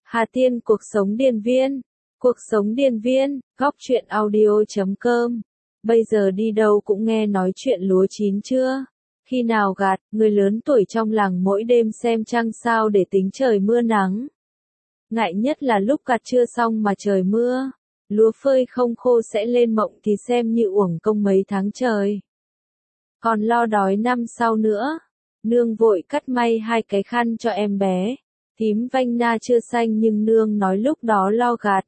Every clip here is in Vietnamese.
Hà Tiên cuộc sống điền viên. Cuộc sống điền viên, góc truyện audio.com. Bây giờ đi đâu cũng nghe nói chuyện lúa chín chưa? Khi nào gặt, người lớn tuổi trong làng mỗi đêm xem trăng sao để tính trời mưa nắng. Ngại nhất là lúc gặt chưa xong mà trời mưa. Lúa phơi không khô sẽ lên mộng thì xem như uổng công mấy tháng trời. Còn lo đói năm sau nữa. Nương vội cắt may 2 cái khăn cho em bé. Tím vanh na chưa xanh nhưng nương nói lúc đó lo gặt.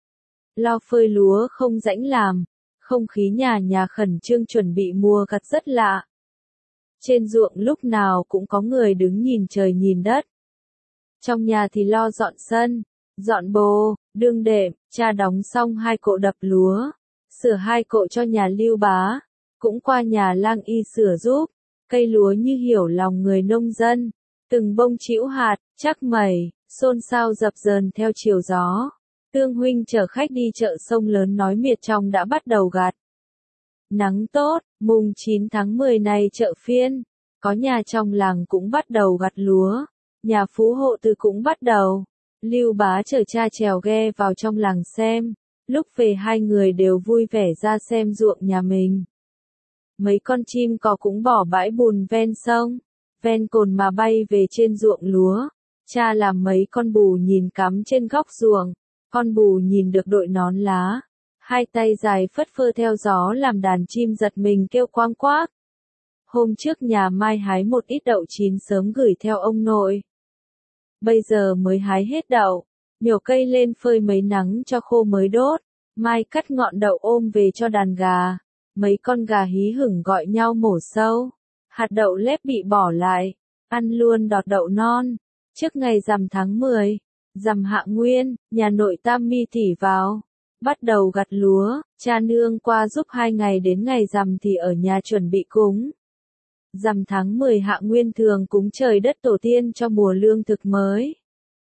Lo phơi lúa không rãnh làm. Không khí nhà khẩn trương chuẩn bị mùa gặt rất lạ. Trên ruộng lúc nào cũng có người đứng nhìn trời nhìn đất. Trong nhà thì lo dọn sân, dọn bồ, đương đệm, cha đóng xong 2 cộ đập lúa, sửa 2 cộ cho nhà Lưu Bá, cũng qua nhà Lang Y sửa giúp. Cây lúa như hiểu lòng người nông dân, từng bông trĩu hạt, chắc mẩy, xôn xao dập dờn theo chiều gió. Tương huynh chở khách đi chợ sông lớn nói miệt trong đã bắt đầu gặt. Nắng tốt, mùng 9 tháng 10 này chợ phiên, có nhà trong làng cũng bắt đầu gặt lúa, nhà phú hộ tư cũng bắt đầu. Lưu Bá chở cha chèo ghe vào trong làng xem, lúc về 2 người đều vui vẻ ra xem ruộng nhà mình. Mấy con chim cò cũng bỏ bãi bùn ven sông, ven cồn mà bay về trên ruộng lúa. Cha làm mấy con bù nhìn cắm trên góc ruộng, con bù nhìn được đội nón lá. 2 tay dài phất phơ theo gió làm đàn chim giật mình kêu quang quác. Hôm trước nhà Mai hái một ít đậu chín sớm gửi theo ông nội. Bây giờ mới hái hết đậu, nhổ cây lên phơi mấy nắng cho khô mới đốt. Mai cắt ngọn đậu ôm về cho đàn gà. Mấy con gà hí hửng gọi nhau mổ sâu. Hạt đậu lép bị bỏ lại, ăn luôn đọt đậu non. Trước ngày rằm tháng 10, rằm Hạ Nguyên, nhà nội Tam Mi tỉ vào. Bắt đầu gặt lúa, cha nương qua giúp 2 ngày đến ngày rằm thì ở nhà chuẩn bị cúng. Rằm tháng 10 Hạ Nguyên thường cúng trời đất tổ tiên cho mùa lương thực mới.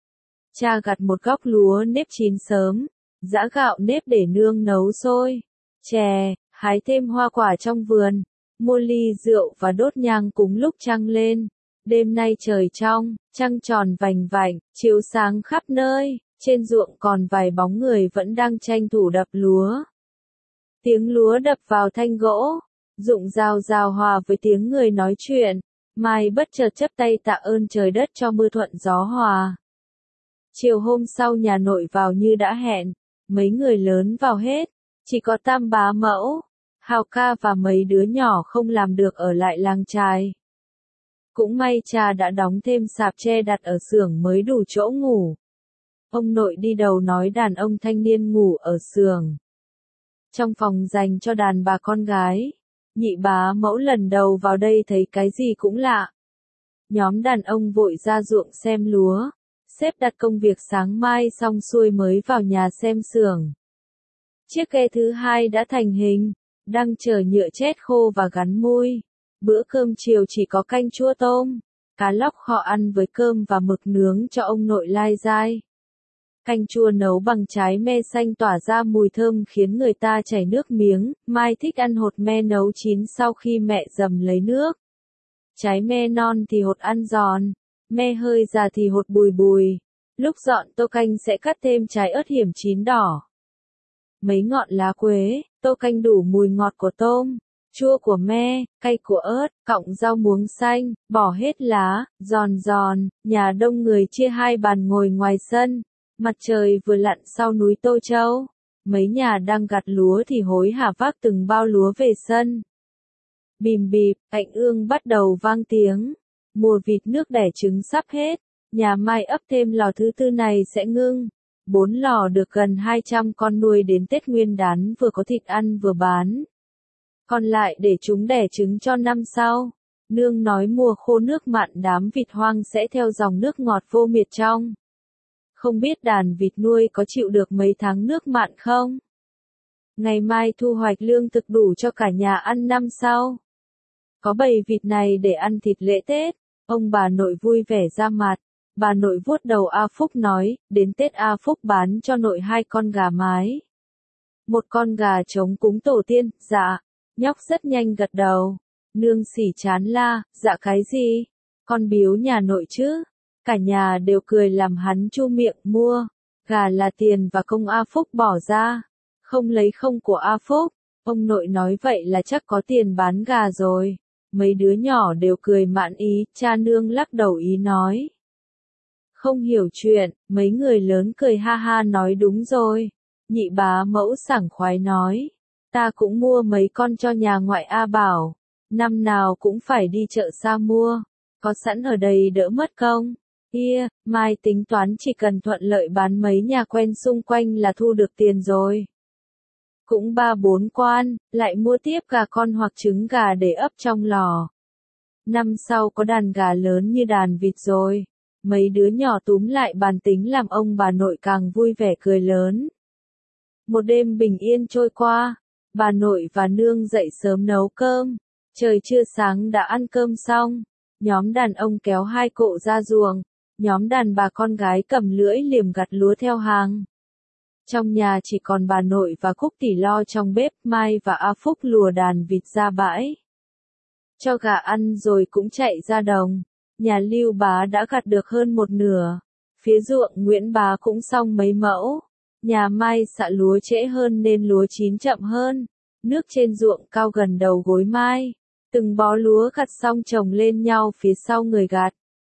Cha gặt một góc lúa nếp chín sớm, giã gạo nếp để nương nấu sôi, chè, hái thêm hoa quả trong vườn, mua ly rượu và đốt nhang cúng lúc trăng lên. Đêm nay trời trong, trăng tròn vành vạnh, chiếu sáng khắp nơi, trên ruộng còn vài bóng người vẫn đang tranh thủ đập lúa. Tiếng lúa đập vào thanh gỗ, rụng rào rào hòa với tiếng người nói chuyện. Mai bất chợt chắp tay tạ ơn trời đất cho mưa thuận gió hòa. Chiều hôm sau nhà nội vào như đã hẹn, mấy người lớn vào hết, chỉ có Tam bá mẫu, Hào ca và mấy đứa nhỏ không làm được ở lại làng chài. Cũng may cha đã đóng thêm sạp tre đặt ở xưởng mới đủ chỗ ngủ. Ông nội đi đầu nói đàn ông thanh niên ngủ ở xưởng. Trong phòng dành cho đàn bà con gái, nhị bá mẫu lần đầu vào đây thấy cái gì cũng lạ. Nhóm đàn ông vội ra ruộng xem lúa, xếp đặt công việc sáng mai xong xuôi mới vào nhà xem xưởng. Chiếc ghe thứ 2 đã thành hình, đang chờ nhựa chết khô và gắn mui. Bữa cơm chiều chỉ có canh chua tôm, cá lóc kho ăn với cơm và mực nướng cho ông nội lai dai. Canh chua nấu bằng trái me xanh tỏa ra mùi thơm khiến người ta chảy nước miếng. Mai thích ăn hột me nấu chín sau khi mẹ dầm lấy nước. Trái me non thì hột ăn giòn, me hơi già thì hột bùi bùi. Lúc dọn tô canh sẽ cắt thêm trái ớt hiểm chín đỏ. Mấy ngọn lá quế, tô canh đủ mùi ngọt của tôm, chua của me, cay của ớt, cọng rau muống xanh, bỏ hết lá, giòn giòn. Nhà đông người chia 2 bàn ngồi ngoài sân. Mặt trời vừa lặn sau núi Tô Châu. Mấy nhà đang gặt lúa thì hối hả vác từng bao lúa về sân. Bìm bịp, cạnh ương bắt đầu vang tiếng. Mùa vịt nước đẻ trứng sắp hết. Nhà Mai ấp thêm lò thứ 4 này sẽ ngưng. 4 lò được gần 200 con nuôi đến Tết Nguyên đán vừa có thịt ăn vừa bán. Còn lại để chúng đẻ trứng cho năm sau. Nương nói mùa khô nước mặn đám vịt hoang sẽ theo dòng nước ngọt vô miệt trong. Không biết đàn vịt nuôi có chịu được mấy tháng nước mặn không? Ngày mai thu hoạch lương thực đủ cho cả nhà ăn năm sau. Có bầy vịt này để ăn thịt lễ Tết. Ông bà nội vui vẻ ra mặt. Bà nội vuốt đầu A Phúc nói, đến Tết A Phúc bán cho nội 2 con gà mái. 1 con gà trống cúng tổ tiên, dạ. Nhóc rất nhanh gật đầu. Nương xỉ chán la, dạ cái gì? Con biếu nhà nội chứ? Cả nhà đều cười làm hắn chu miệng mua. Gà là tiền và công A Phúc bỏ ra. Không lấy không của A Phúc. Ông nội nói vậy là chắc có tiền bán gà rồi. Mấy đứa nhỏ đều cười mãn ý, cha nương lắc đầu ý nói. Không hiểu chuyện, mấy người lớn cười ha ha nói đúng rồi. Nhị bá mẫu sảng khoái nói. Ta cũng mua mấy con cho nhà ngoại A Bảo. Năm nào cũng phải đi chợ xa mua. Có sẵn ở đây đỡ mất công. Mai tính toán chỉ cần thuận lợi bán mấy nhà quen xung quanh là thu được tiền rồi. Cũng 3-4 quan, lại mua tiếp gà con hoặc trứng gà để ấp trong lò. Năm sau có đàn gà lớn như đàn vịt rồi. Mấy đứa nhỏ túm lại bàn tính làm ông bà nội càng vui vẻ cười lớn. Một đêm bình yên trôi qua, bà nội và nương dậy sớm nấu cơm. Trời chưa sáng đã ăn cơm xong. Nhóm đàn ông kéo 2 cộ ra ruộng. Nhóm đàn bà con gái cầm lưỡi liềm gặt lúa theo hàng. Trong nhà chỉ còn bà nội và Cúc Tỷ lo trong bếp, Mai và A Phúc lùa đàn vịt ra bãi. Cho gà ăn rồi cũng chạy ra đồng. Nhà Lưu bá đã gặt được hơn 1/2. Phía ruộng Nguyễn bá cũng xong mấy mẫu. Nhà Mai xạ lúa trễ hơn nên lúa chín chậm hơn. Nước trên ruộng cao gần đầu gối Mai. Từng bó lúa gặt xong chồng lên nhau phía sau người gặt.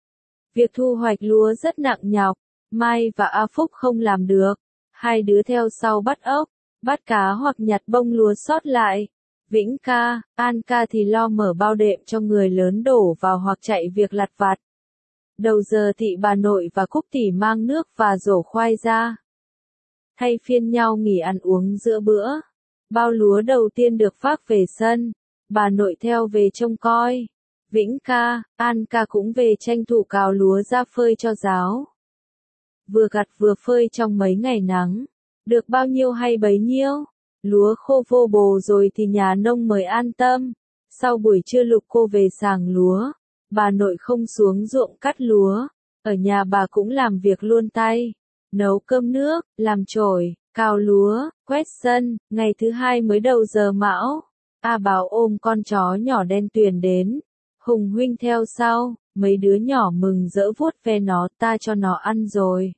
Việc thu hoạch lúa rất nặng nhọc. Mai và A Phúc không làm được. Hai đứa theo sau bắt ốc, bắt cá hoặc nhặt bông lúa sót lại. Vĩnh ca, An ca thì lo mở bao đệm cho người lớn đổ vào hoặc chạy việc lặt vặt. Đầu giờ thị bà nội và Cúc Tỷ mang nước và rổ khoai ra. Thay phiên nhau nghỉ ăn uống giữa bữa. Bao lúa đầu tiên được vác về sân. Bà nội theo về trông coi. Vĩnh ca, An ca cũng về tranh thủ cào lúa ra phơi cho ráo. Vừa gặt vừa phơi trong mấy ngày nắng. Được bao nhiêu hay bấy nhiêu. Lúa khô vô bồ rồi thì nhà nông mới an tâm. Sau buổi trưa Lục cô về sàng lúa. Bà nội không xuống ruộng cắt lúa. Ở nhà bà cũng làm việc luôn tay. Nấu cơm nước, làm chổi, cào lúa, quét sân. Ngày thứ 2 mới đầu giờ mão. A Bảo ôm con chó nhỏ đen tuyền đến. Hùng huynh theo sau. Mấy đứa nhỏ mừng rỡ vuốt ve nó, ta cho nó ăn rồi.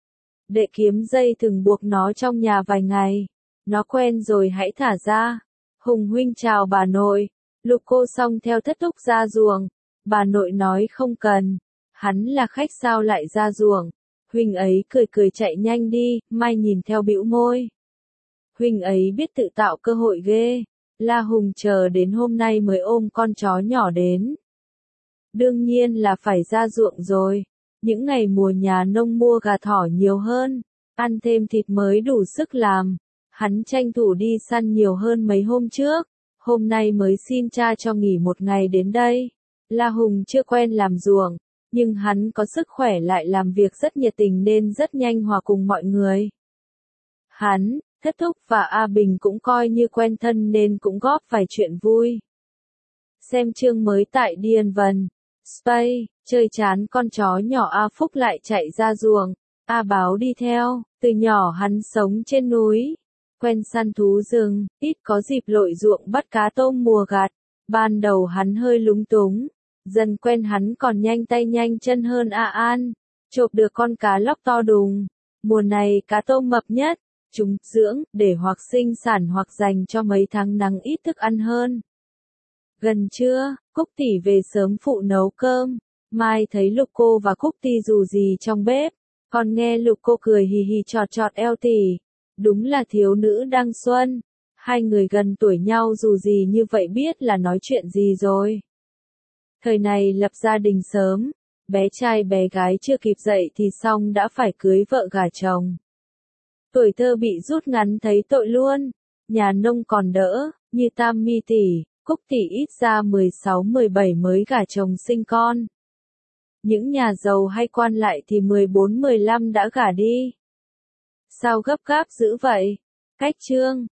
Để kiếm dây thừng buộc nó trong nhà vài ngày. Nó quen rồi hãy thả ra. Hùng huynh chào bà nội. Lục cô xong theo thất thúc ra ruộng. Bà nội nói không cần. Hắn là khách sao lại ra ruộng. Huynh ấy cười cười chạy nhanh đi. Mai nhìn theo bĩu môi. Huynh ấy biết tự tạo cơ hội ghê. La Hùng chờ đến hôm nay mới ôm con chó nhỏ đến. Đương nhiên là phải ra ruộng rồi. Những ngày mùa nhà nông mua gà thỏ nhiều hơn. Ăn thêm thịt mới đủ sức làm. Hắn tranh thủ đi săn nhiều hơn mấy hôm trước. Hôm nay mới xin cha cho nghỉ 1 ngày đến đây. La Hùng chưa quen làm ruộng. Nhưng hắn có sức khỏe lại làm việc rất nhiệt tình nên rất nhanh hòa cùng mọi người. Hắn, Thất Thúc và A Bình cũng coi như quen thân nên cũng góp vài chuyện vui. Xem chương mới tại Điền Vần. Space, chơi chán con chó nhỏ A Phúc lại chạy ra ruộng. A Báo đi theo, từ nhỏ hắn sống trên núi. Quen săn thú rừng, ít có dịp lội ruộng bắt cá tôm mùa gặt. Ban đầu hắn hơi lúng túng. Dần quen hắn còn nhanh tay nhanh chân hơn A An. Chộp được con cá lóc to đùng. Mùa này cá tôm mập nhất. Chúng dưỡng, để hoặc sinh sản hoặc dành cho mấy tháng nắng ít thức ăn hơn. Gần trưa, Cúc Tỷ về sớm phụ nấu cơm. Mai thấy Lục cô và Cúc Tỷ dù gì trong bếp. Còn nghe Lục cô cười hì hì chọt chọt eo Tỷ. Đúng là thiếu nữ đăng xuân. Hai người gần tuổi nhau dù gì như vậy biết là nói chuyện gì rồi. Thời này lập gia đình sớm. Bé trai bé gái chưa kịp dậy thì xong đã phải cưới vợ gả chồng. Tuổi thơ bị rút ngắn thấy tội luôn. Nhà nông còn đỡ, như Tam Mi tỷ, Cúc tỷ ít ra 16-17 mới gả chồng sinh con. Những nhà giàu hay quan lại thì 14-15 đã gả đi. Sao gấp gáp dữ vậy? Cách chương